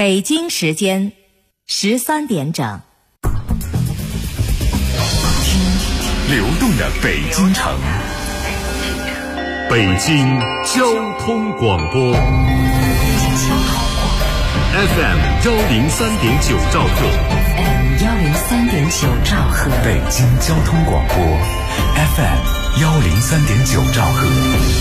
北京时间13点整。 听流动的北京城，北京交通广播 FM 103.9兆赫， 103.9兆赫， 北京交通广播 FM 103.9兆赫。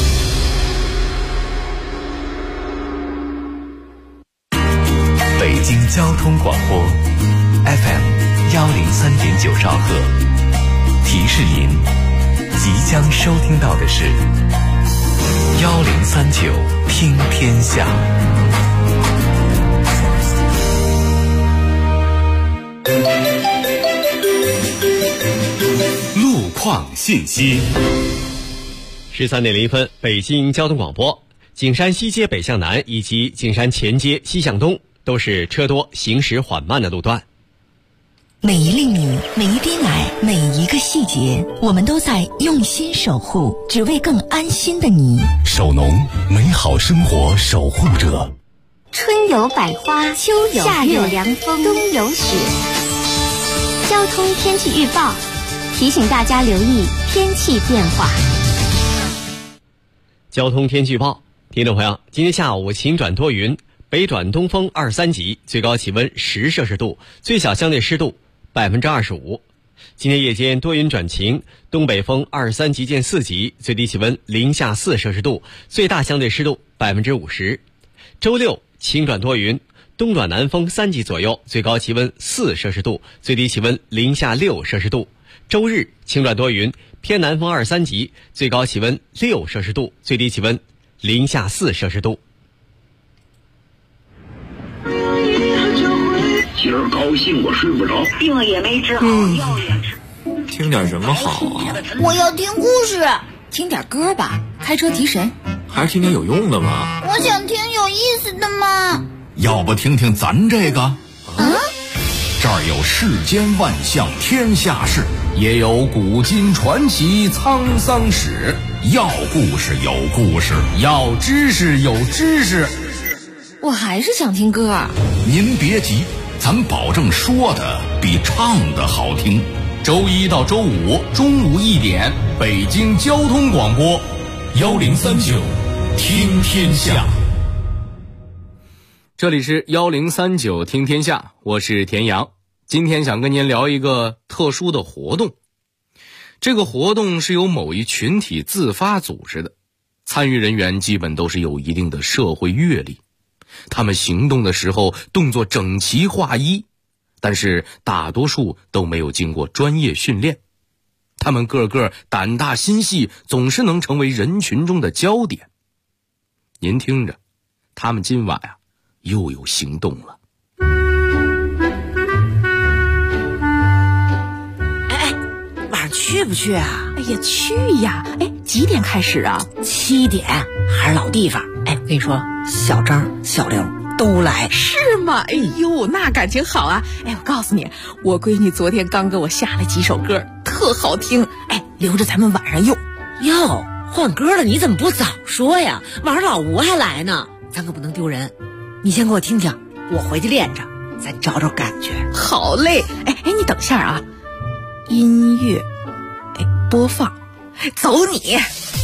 北京交通广播 FM 103.9兆赫，提示您即将收听到的是1039听天下。路况信息 13点01分，北京交通广播。景山西街北向南以及景山前街西向东都是车多行驶缓慢的路段。 每一粒米，每一滴奶，每一个细节，我们都在用心守护，只为更安心的你。 首农，美好生活守护者。 春有百花，秋有夏有凉风，冬有雪。交通天气预报提醒大家留意天气变化。 交通天气预报，听众朋友，今天下午晴转多云，北转东风2、3级，最高气温10摄氏度，最小相对湿度25%。今天夜间多云转晴，东北风2、3级见4级，最低气温零下4摄氏度，最大相对湿度50%。周六晴转多云，东转南风3级左右，最高气温4摄氏度，最低气温零下6摄氏度。周日晴转多云，偏南风2、3级，最高气温6摄氏度，最低气温零下4摄氏度。 今儿高兴我睡不着， 病也没治好，药也吃。 听点什么好啊？ 我要听故事。 听点歌吧，开车提神。 还是听点有用的吗？ 我想听有意思的嘛。 要不听听咱这个？这儿有世间万象天下事，也有古今传奇沧桑史。要故事有故事，要知识有知识。 我还是想听歌。 您别急，咱保证说的比唱的好听。周一到周五中午1点，北京交通广播1039听天下。 这里是1039听天下，我是田阳。今天想跟您聊一个特殊的活动。这个活动是由某一群体自发组织的，参与人员基本都是有一定的社会阅历，他们行动的时候动作整齐划一，但是大多数都没有经过专业训练。他们个个胆大心细，总是能成为人群中的焦点。您听着，他们今晚又有行动了。 晚上去不去啊？ 哎呀，去呀！哎，几点开始啊 ？7点，还是老地方。哎，我跟你说，小张、小刘都来。 是吗？哎呦，那感情好啊！哎，我告诉你，我闺女昨天刚给我下了几首歌，特好听。哎，留着咱们晚上用。 哟，换歌了，你怎么不早说呀？晚上老吴还来呢，咱可不能丢人。你先给我听听，我回去练着，咱找找感觉。 好嘞！哎，你等下啊，音乐，播放，走你！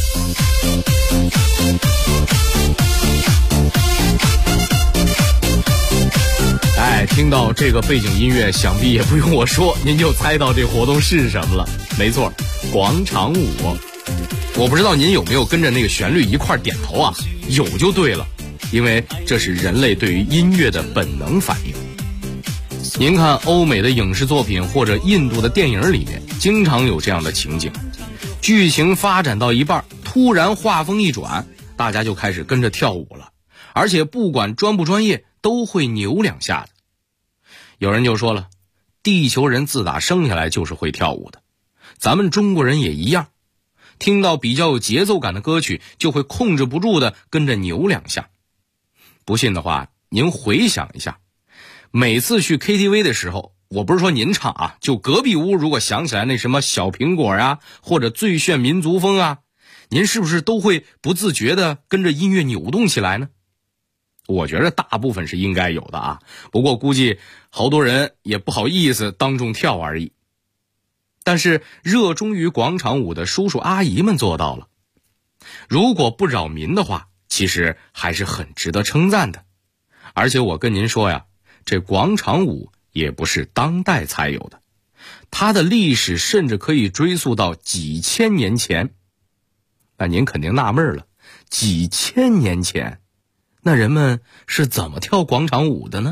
听到这个背景音乐，想必也不用我说，您就猜到这活动是什么了。没错，广场舞。我不知道您有没有跟着那个旋律一块点头啊？有就对了，因为这是人类对于音乐的本能反应。您看欧美的影视作品或者印度的电影里面，经常有这样的情景，剧情发展到一半，突然画风一转，大家就开始跟着跳舞了，而且不管专不专业，都会扭两下的。有人就说了，地球人自打生下来就是会跳舞的，咱们中国人也一样，听到比较有节奏感的歌曲，就会控制不住的跟着扭两下。不信的话，您回想一下，每次去 KTV 的时候，我不是说您唱啊，就隔壁屋如果想起来那什么小苹果啊，或者最炫民族风啊，您是不是都会不自觉的跟着音乐扭动起来呢？ 我觉得大部分是应该有的啊，不过估计好多人也不好意思当众跳而已。但是热衷于广场舞的叔叔阿姨们做到了，如果不扰民的话，其实还是很值得称赞的。而且我跟您说呀，这广场舞也不是当代才有的，它的历史甚至可以追溯到几千年前。那您肯定纳闷了，几千年前，那人们是怎么跳广场舞的呢？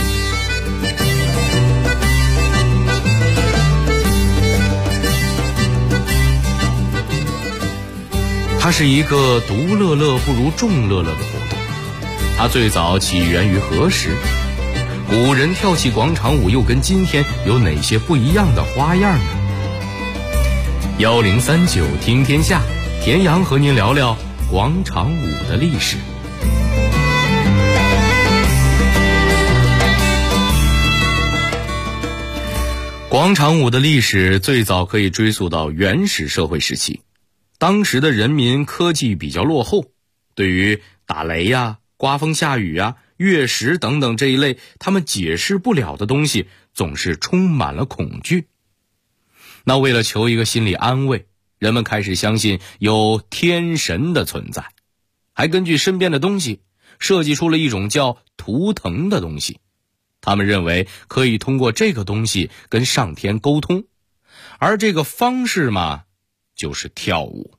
它是一个独乐乐不如众乐乐的活动。它最早起源于何时？古人跳起广场舞又跟今天有哪些不一样的花样呢？1039听天下，田阳和您聊聊广场舞的历史。广场舞的历史最早可以追溯到原始社会时期。当时的人民科技比较落后，对于打雷呀、刮风下雨啊、月食等等这一类他们解释不了的东西，总是充满了恐惧。那为了求一个心理安慰，人们开始相信有天神的存在，还根据身边的东西设计出了一种叫图腾的东西。他们认为可以通过这个东西跟上天沟通，而这个方式嘛，就是跳舞。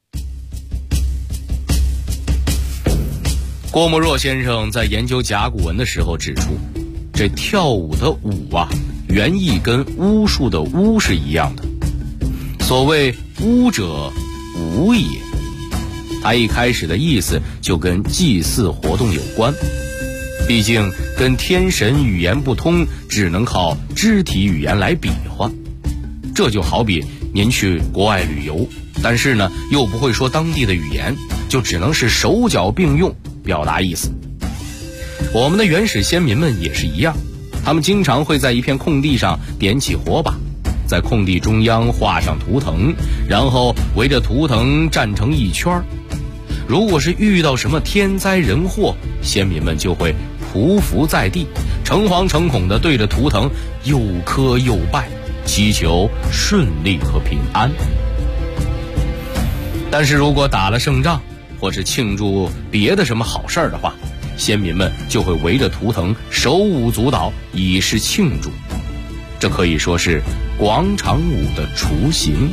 郭沫若先生在研究甲骨文的时候指出，这跳舞的舞啊，原意跟巫术的巫是一样的。所谓巫者舞也，它一开始的意思就跟祭祀活动有关。毕竟跟天神语言不通，只能靠肢体语言来比划。这就好比您去国外旅游，但是呢又不会说当地的语言，就只能是手脚并用表达意思。我们的原始先民们也是一样，他们经常会在一片空地上点起火把，在空地中央画上图腾，然后围着图腾站成一圈。如果是遇到什么天灾人祸，先民们就会匍匐在地，诚惶诚恐地对着图腾又磕又拜，祈求顺利和平安。但是如果打了胜仗，或是庆祝别的什么好事儿的话，先民们就会围着图腾手舞足蹈，以示庆祝。这可以说是广场舞的雏形。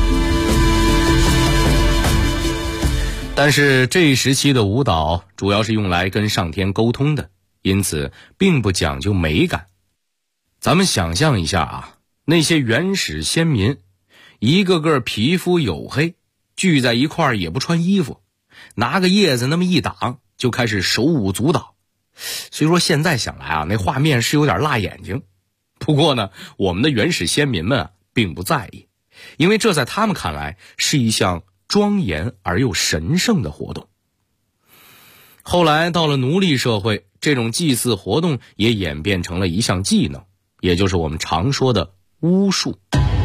但是这一时期的舞蹈主要是用来跟上天沟通的，因此并不讲究美感。咱们想象一下啊，那些原始先民一个个皮肤黝黑，聚在一块儿也不穿衣服，拿个叶子那么一挡，就开始手舞足蹈。虽说现在想来啊，那画面是有点辣眼睛，不过呢，我们的原始先民们并不在意，因为这在他们看来是一项庄严而又神圣的活动。后来到了奴隶社会，这种祭祀活动也演变成了一项技能，也就是我们常说的巫术。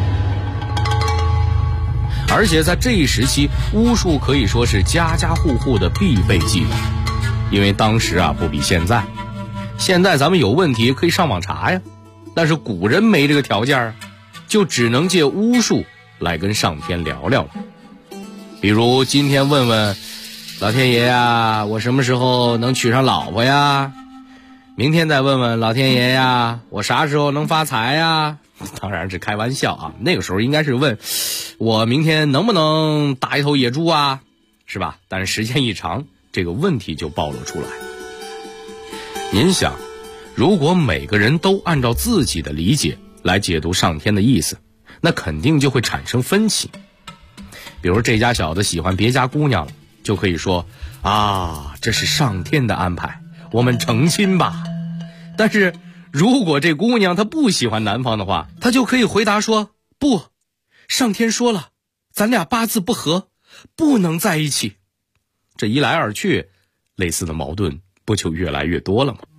而且在这一时期，巫术可以说是家家户户的必备技能，因为当时啊不比现在。现在咱们有问题可以上网查呀，但是古人没这个条件啊，就只能借巫术来跟上天聊聊了。比如今天问问老天爷呀，我什么时候能娶上老婆呀？明天再问问老天爷呀，我啥时候能发财呀？当然是开玩笑啊，那个时候应该是问我明天能不能打一头野猪啊，是吧？但是时间一长，这个问题就暴露出来。您想，如果每个人都按照自己的理解来解读上天的意思，那肯定就会产生分歧。比如这家小子喜欢别家姑娘了，就可以说啊，这是上天的安排，我们成亲吧。但是如果这姑娘她不喜欢男方的话，她就可以回答说，不，上天说了，咱俩八字不合，不能在一起。这一来二去，类似的矛盾不就越来越多了吗？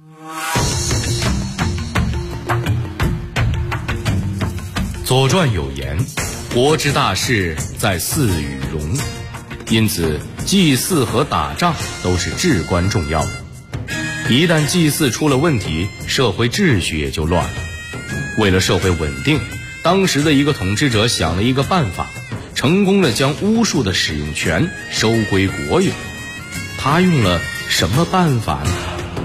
左传有言，国之大事在祀与戎，因此祭祀和打仗都是至关重要的。 一旦祭祀出了问题，社会秩序也就乱了。为了社会稳定，当时的一个统治者想了一个办法，成功地将巫术的使用权收归国有。他用了什么办法呢？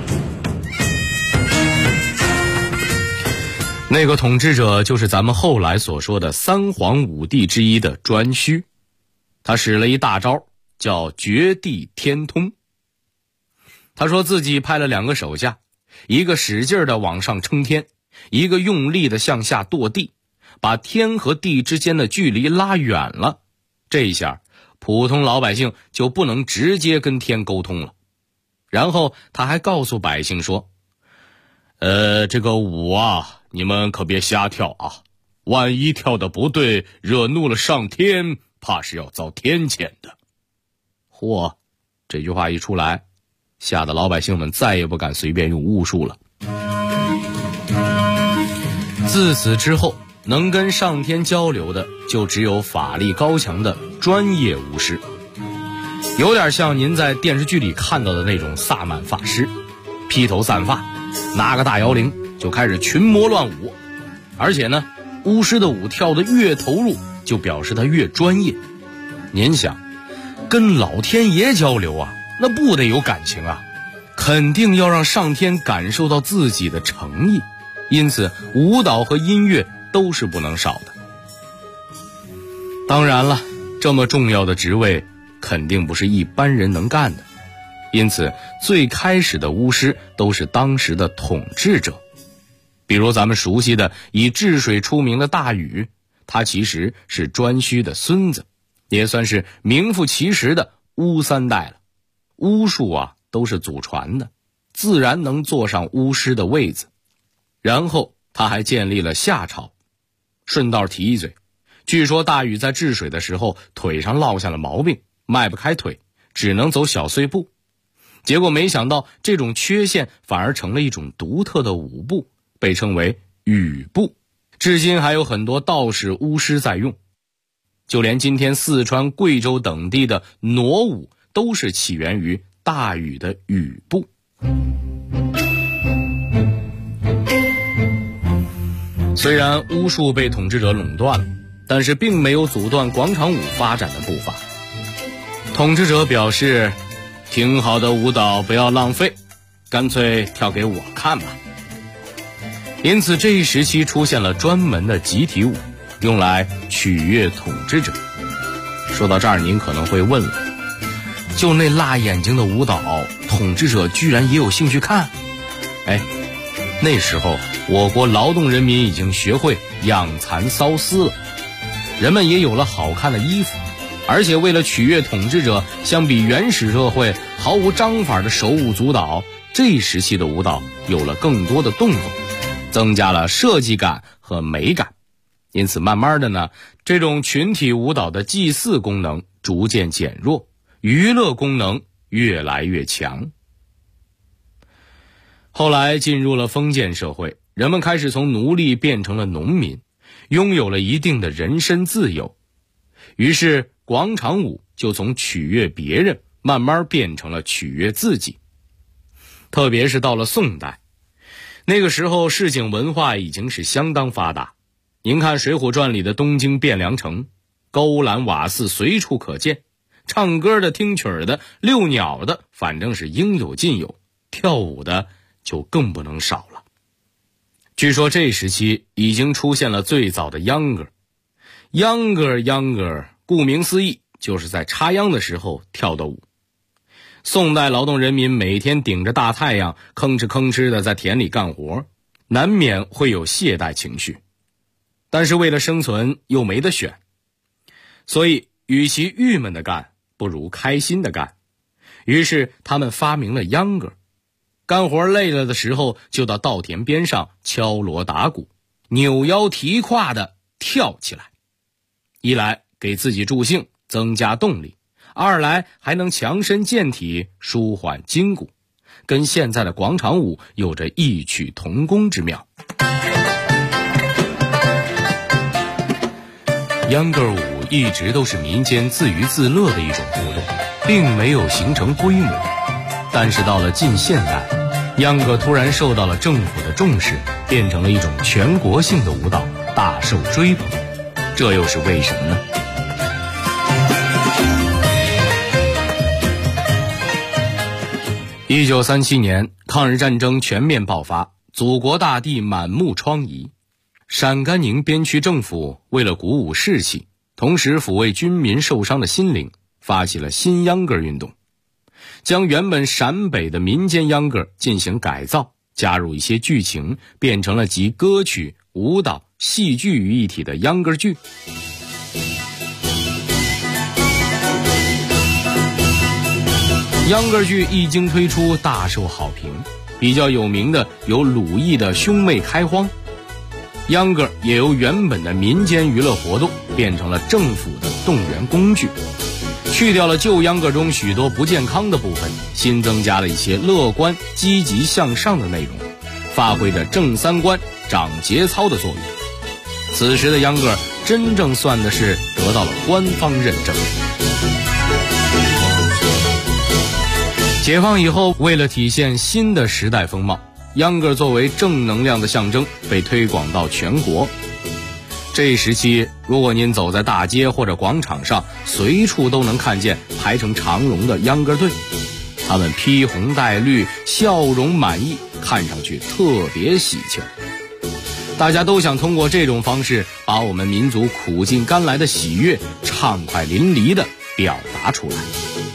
那个统治者就是咱们后来所说的三皇五帝之一的颛顼。他使了一大招，叫绝地天通。他说自己派了2个手下，一个使劲地往上撑天，一个用力地向下跺地，把天和地之间的距离拉远了。这一下普通老百姓就不能直接跟天沟通了。然后他还告诉百姓说，这个舞啊，你们可别瞎跳啊，万一跳得不对，惹怒了上天，怕是要遭天谴的。嚯，这句话一出来，吓得老百姓们再也不敢随便用巫术了。自此之后，能跟上天交流的就只有法力高强的专业巫师，有点像您在电视剧里看到的那种萨满法师，披头散发，拿个大摇铃就开始群魔乱舞。而且呢，巫师的舞跳得越投入，就表示他越专业。您想，跟老天爷交流啊，那不得有感情啊，肯定要让上天感受到自己的诚意。因此舞蹈和音乐都是不能少的。当然了，这么重要的职位肯定不是一般人能干的，因此最开始的巫师都是当时的统治者。比如咱们熟悉的以治水出名的大禹，他其实是颛顼的孙子，也算是名副其实的巫三代了。巫术啊都是祖传的，自然能坐上巫师的位子。然后他还建立了夏朝。顺道提一嘴，据说大禹在治水的时候腿上落下了毛病，迈不开腿，只能走小碎步。结果没想到这种缺陷反而成了一种独特的舞步，被称为禹步，至今还有很多道士巫师在用。就连今天四川、贵州等地的傩舞都是起源于大禹的禹步。虽然巫术被统治者垄断了，但是并没有阻断广场舞发展的步伐。统治者表示，挺好的舞蹈不要浪费，干脆跳给我看吧。因此这一时期出现了专门的集体舞，用来取悦统治者。说到这儿，您可能会问了，就那辣眼睛的舞蹈，统治者居然也有兴趣看？那时候我国劳动人民已经学会养蚕缫丝了，人们也有了好看的衣服，而且为了取悦统治者，相比原始社会毫无章法的手舞足蹈，这一时期的舞蹈有了更多的动作，增加了设计感和美感。因此慢慢的呢，这种群体舞蹈的祭祀功能逐渐减弱，娱乐功能越来越强。后来进入了封建社会，人们开始从奴隶变成了农民，拥有了一定的人身自由。于是广场舞就从取悦别人慢慢变成了取悦自己。特别是到了宋代，那个时候市井文化已经是相当发达。您看《水浒传》里的东京汴梁城，勾栏瓦肆随处可见，唱歌的、听曲的、遛鸟的，反正是应有尽有，跳舞的就更不能少了。据说这时期已经出现了最早的秧歌。秧歌顾名思义，就是在插秧的时候跳的舞。宋代劳动人民每天顶着大太阳，吭哧吭哧的在田里干活，难免会有懈怠情绪。但是为了生存又没得选，所以与其郁闷的干，不如开心的干。于是他们发明了秧歌。干活累了的时候，就到稻田边上敲锣打鼓，扭腰提胯的跳起来。一来给自己助兴，增加动力；二来还能强身健体，舒缓筋骨，跟现在的广场舞有着异曲同工之妙。秧歌舞一直都是民间自娱自乐的一种活动，并没有形成规模。但是到了近现代， 秧歌突然受到了政府的重视，变成了一种全国性的舞蹈，大受追捧。这又是为什么呢？1937年，抗日战争全面爆发，祖国大地满目疮痍。陕甘宁边区政府为了鼓舞士气，同时抚慰军民受伤的心灵，发起了新秧歌运动，将原本陕北的民间秧歌进行改造，加入一些剧情，变成了集歌曲、舞蹈、戏剧于一体的秧歌剧。秧歌剧一经推出，大受好评。比较有名的有鲁艺的《兄妹开荒》。秧歌也由原本的民间娱乐活动变成了政府的动员工具，去掉了旧秧歌中许多不健康的部分，新增加了一些乐观、积极向上的内容，发挥着正三观、长节操的作用。此时的秧歌真正算的是得到了官方认证。解放以后，为了体现新的时代风貌，秧歌作为正能量的象征被推广到全国。这一时期，如果您走在大街或者广场上，随处都能看见排成长龙的秧歌队，他们披红戴绿，笑容满意，看上去特别喜庆。大家都想通过这种方式把我们民族苦尽甘来的喜悦畅快淋漓地表达出来。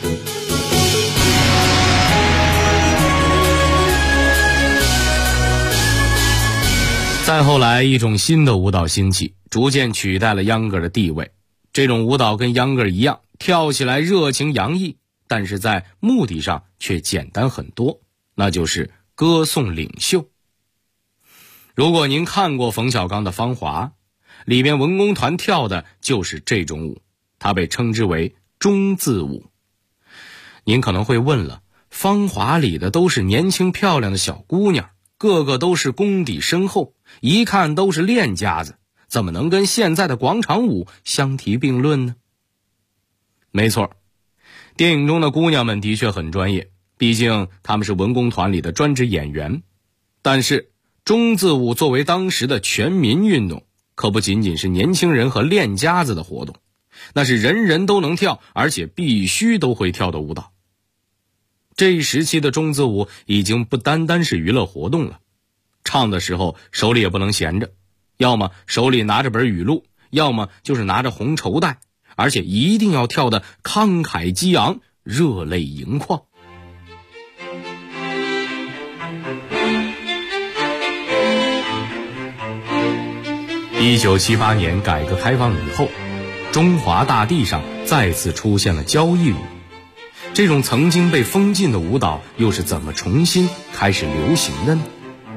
再后来，一种新的舞蹈兴起，逐渐取代了秧歌的地位。这种舞蹈跟秧歌一样，跳起来热情洋溢，但是在目的上却简单很多，那就是歌颂领袖。如果您看过冯小刚的《芳华》，里边文工团跳的就是这种舞，它被称之为中字舞。您可能会问了，《芳华》里的都是年轻漂亮的小姑娘，个个都是功底深厚，一看都是练家子，怎么能跟现在的广场舞相提并论呢？没错，电影中的姑娘们的确很专业，毕竟她们是文工团里的专职演员。但是中字舞作为当时的全民运动，可不仅仅是年轻人和练家子的活动，那是人人都能跳，而且必须都会跳的舞蹈。这一时期的中字舞已经不单单是娱乐活动了，唱的时候手里也不能闲着，要么手里拿着本语录，要么就是拿着红绸带，而且一定要跳得慷慨激昂，热泪盈眶。1978年改革开放以后，中华大地上再次出现了交谊舞。这种曾经被封禁的舞蹈又是怎么重新开始流行的呢？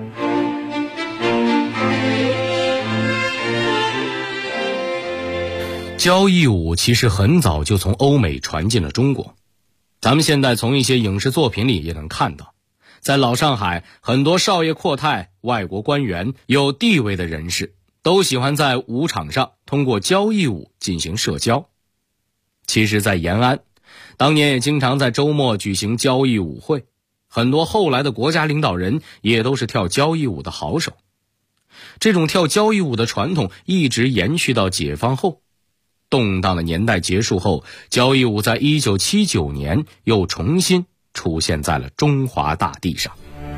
交谊舞其实很早就从欧美传进了中国，咱们现在从一些影视作品里也能看到，在老上海，很多少爷阔太、外国官员、有地位的人士都喜欢在舞场上通过交谊舞进行社交。其实在延安，当年也经常在周末举行交谊舞会，很多后来的国家领导人也都是跳交谊舞的好手。这种跳交谊舞的传统一直延续到解放后。动荡的年代结束后，交谊舞在1979年又重新出现在了中华大地上。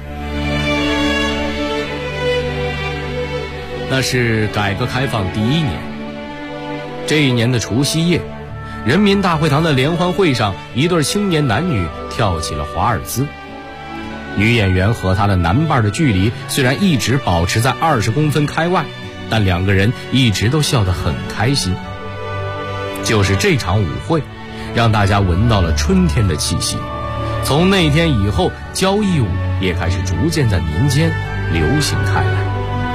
那是改革开放第1年，这一年的除夕夜，人民大会堂的联欢会上，一对青年男女跳起了华尔兹。女演员和她的男伴的距离虽然一直保持在20公分开外，但两个人一直都笑得很开心。就是这场舞会让大家闻到了春天的气息，从那天以后，交谊舞也开始逐渐在民间流行开来。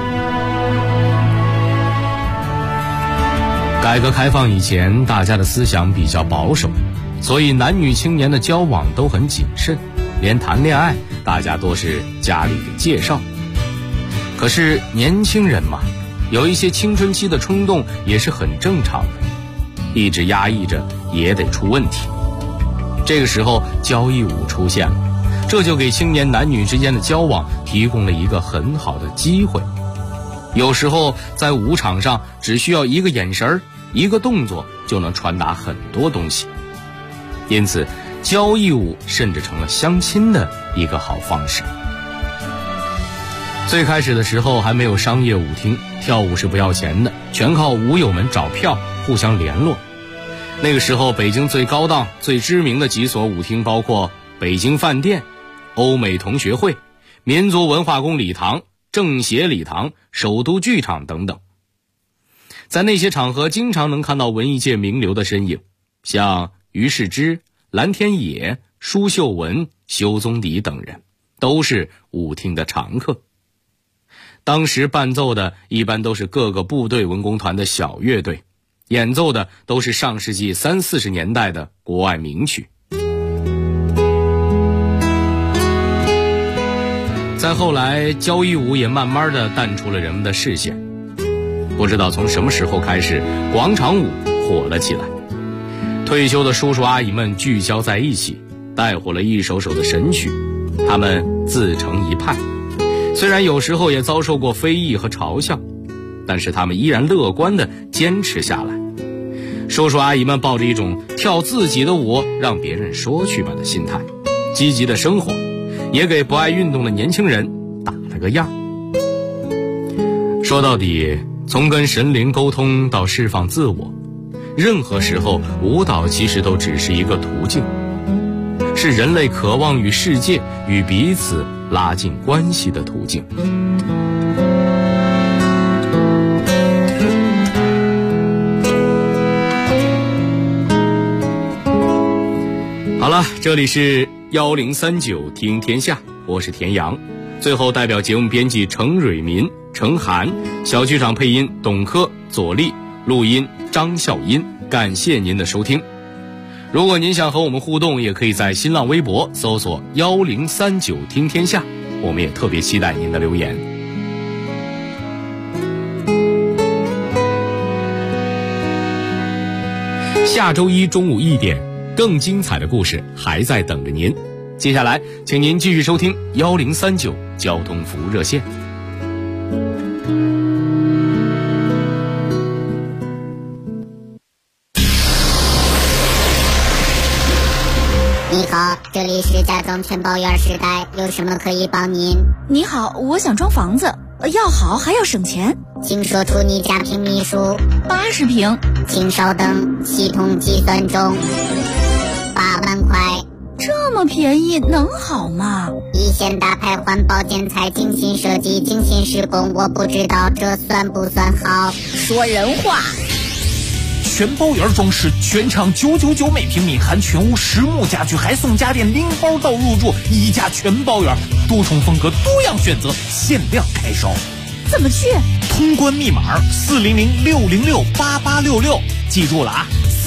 改革开放以前，大家的思想比较保守，所以男女青年的交往都很谨慎，连谈恋爱大家都是家里给介绍。可是年轻人嘛，有一些青春期的冲动也是很正常的，一直压抑着也得出问题。这个时候交谊舞出现了， 这就给青年男女之间的交往提供了一个很好的机会。有时候在舞场上，只需要一个眼神、一个动作就能传达很多东西，因此交谊舞甚至成了相亲的一个好方式。最开始的时候还没有商业舞厅，跳舞是不要钱的，全靠舞友们找票互相联络。那个时候北京最高档最知名的几所舞厅包括北京饭店、欧美同学会、民族文化宫礼堂、政协礼堂、首都剧场等等。在那些场合经常能看到文艺界名流的身影，像于世之、蓝天野、舒秀文、修宗迪等人都是舞厅的常客。当时伴奏的一般都是各个部队文工团的小乐队，演奏的都是上世纪30、40年代的国外名曲。再后来，交谊舞也慢慢的淡出了人们的视线。不知道从什么时候开始，广场舞火了起来。退休的叔叔阿姨们聚焦在一起，带火了一首首的神曲，他们自成一派。虽然有时候也遭受过非议和嘲笑，但是他们依然乐观地坚持下来。叔叔阿姨们抱着一种跳自己的舞让别人说去吧的心态，积极的生活，也给不爱运动的年轻人打了个样。说到底，从跟神灵沟通到释放自我，任何时候舞蹈其实都只是一个途径，是人类渴望与世界与彼此拉近关系的途径。好了，这里是1039听天下，我是田阳。最后代表节目编辑程蕊民、程涵，小剧场配音董珂、左立，录音张笑音，感谢您的收听。如果您想和我们互动，也可以在新浪微博搜索1039听天下，我们也特别期待您的留言。下周一中午1点，更精彩的故事还在等着您。接下来请您继续收听1039交通服务热线。 你好，这里是家装全包圆时代，有什么可以帮您？ 你好，我想装房子，要好还要省钱， 请说出你家平米数。 80平。 请稍等，系统计算中。8万块。 这么便宜能好吗？ 一线大牌环保建材，精心设计，精心施工，我不知道这算不算好。 说人话。 全包圆装饰，全场999每平米，含全屋实木家具，还送家电，拎包到入住，一家全包圆，多重风格，多样选择，限量开烧。 怎么去？ 通关密码400-606-8866，记住了啊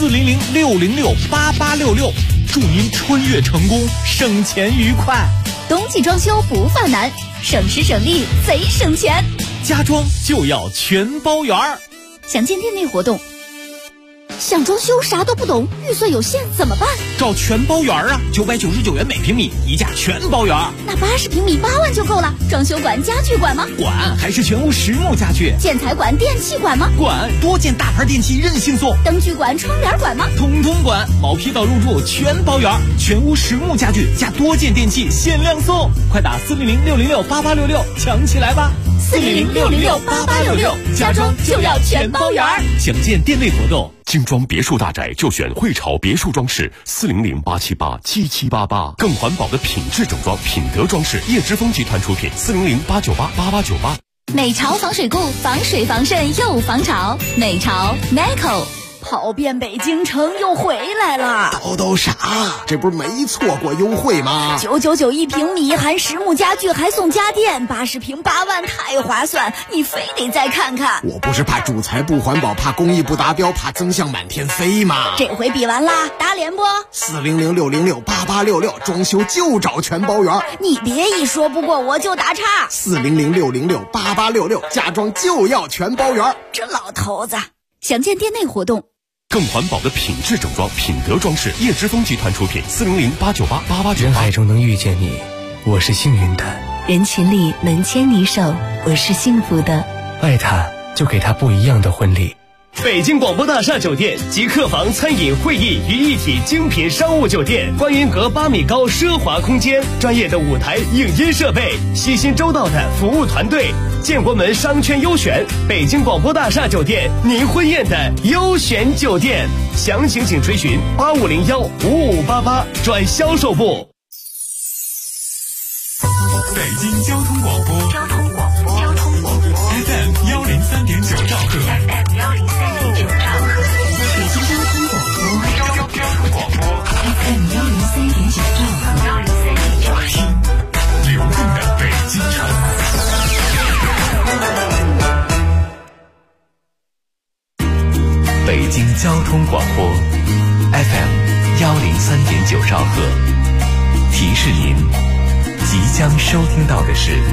，400-606-8866，祝您穿越成功，省钱愉快。 冬季装修不犯难，省时省力贼省钱， 家装就要全包圆。 详见店内活动。想装修啥都不懂，预算有限怎么办？ 找全包圆啊，999元每平米，一价全包圆。 那80平米8万就够了。装修管、家具管吗？ 管，还是全屋实木家具。 建材管、电器管吗？ 管，多件大牌电器任性送。 灯具管、窗帘管吗？ 统统管，毛坯到入住全包圆，全屋实木家具加多件电器限量送，快打400-606-8866抢起来吧 ！400-606-8866，家装就要全包圆。 详见店内活动。 精装别墅大宅就选汇潮别墅装饰，400-878-7788，更环保的品质整装，品德装饰，叶之峰集团出品，400-898-8898。 美潮防水固，防水防渗又防潮，美潮 Neco。跑遍北京城又回来了， 都傻，这不是没错过优惠吗 ？999一平米，含实木家具还送家电，80平8万，太划算，你非得再看看。 我不是怕主材不环保，怕工艺不达标，怕增项满天飞吗？ 这回比完啦，打脸不 ？400-606-8866，装修就找全包圆。 你别一说不过我就打岔。 400-606-8866，家装就要全包圆。 这老头子，详见店内活动。 更环保的品质整装，品德装饰，叶之峰集团出品，400-898-8898。 人海中能遇见你， 我是幸运的。 人群里能牵你手，我是幸福的。 爱他，就给他不一样的婚礼。 北京广播大厦酒店集客房、餐饮、会议于一体精品商务酒店，观云阁8米高奢华空间，专业的舞台影音设备，悉心周到的服务团队，建国门商圈优选，北京广播大厦酒店，您婚宴的优选酒店。详情请垂询85015588转销售部。 北京交通广播FM 103.9兆赫，北京交通广播 FM 103.9兆赫，听流动的北京城。北京交通广播 FM 103.9兆赫，提示您即将收听到的是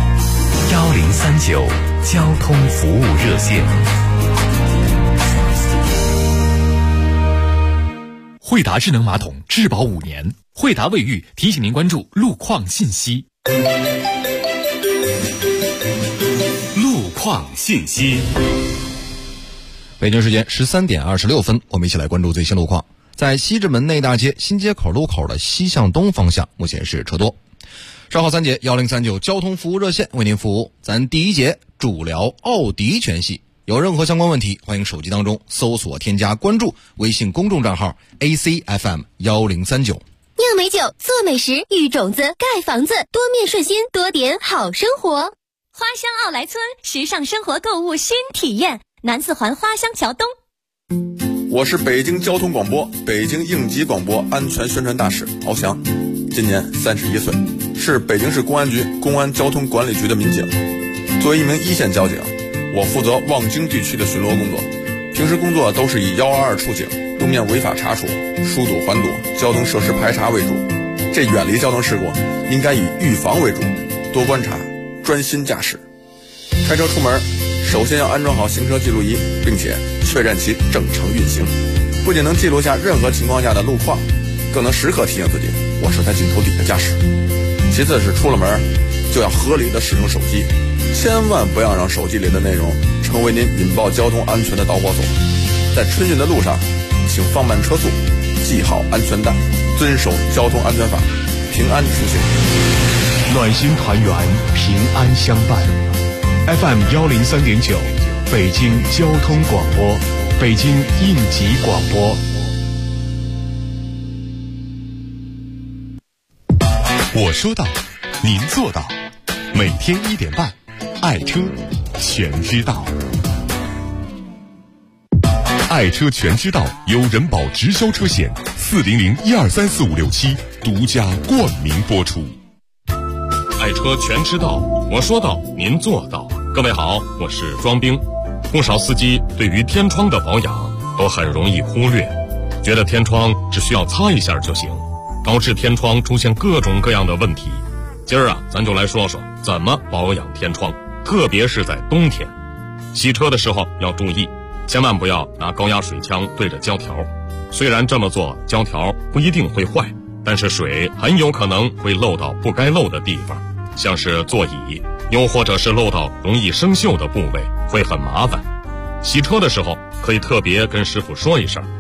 1039交通服务热线。惠达智能马桶质保5年，惠达卫浴提醒您关注路况信息。路况信息。 北京时间13点26分，我们一起来关注最新路况。在西直门内大街新街口路口的西向东方向，目前是车多。稍后3节1039交通服务热线为您服务。咱第一节主聊奥迪全系，有任何相关问题，欢迎手机当中搜索添加关注微信公众账号 ACFM 1039。 酿美酒，做美食，育种子，盖房子，多面顺心，多点好生活。花乡奥莱村，时尚生活购物新体验，南四环花乡桥东。 我是北京交通广播北京应急广播安全宣传大使敖翔，今年31岁，是北京市公安局公安交通管理局的民警。作为一名一线交警，我负责望京地区的巡逻工作，平时工作都是以122出警、路面违法查处、疏堵缓堵、交通设施排查为主。这远离交通事故应该以预防为主，多观察，专心驾驶。开车出门首先要安装好行车记录仪，并且确认其正常运行，不仅能记录下任何情况下的路况，更能时刻提醒自己我是在镜头底下驾驶。其次是出了门就要合理的使用手机，千万不要让手机里的内容成为您引爆交通安全的导火索。在春运的路上，请放慢车速，系好安全带，遵守交通安全法，平安出行。 暖心团圆，平安相伴。FM 103.9，北京交通广播，北京应急广播。我说到，您做到。每天1点半，爱车全知道。爱车全知道由人保直销车险400123456独家冠名播出。 爱车全知道，我说到，您做到。各位好，我是庄兵。不少司机对于天窗的保养都很容易忽略，觉得天窗只需要擦一下就行，导致天窗出现各种各样的问题。今儿咱就来说说怎么保养天窗，特别是在冬天。洗车的时候要注意，千万不要拿高压水枪对着胶条。虽然这么做胶条不一定会坏，但是水很有可能会漏到不该漏的地方，像是座椅，又或者是漏到容易生锈的部位，会很麻烦。洗车的时候可以特别跟师傅说一声，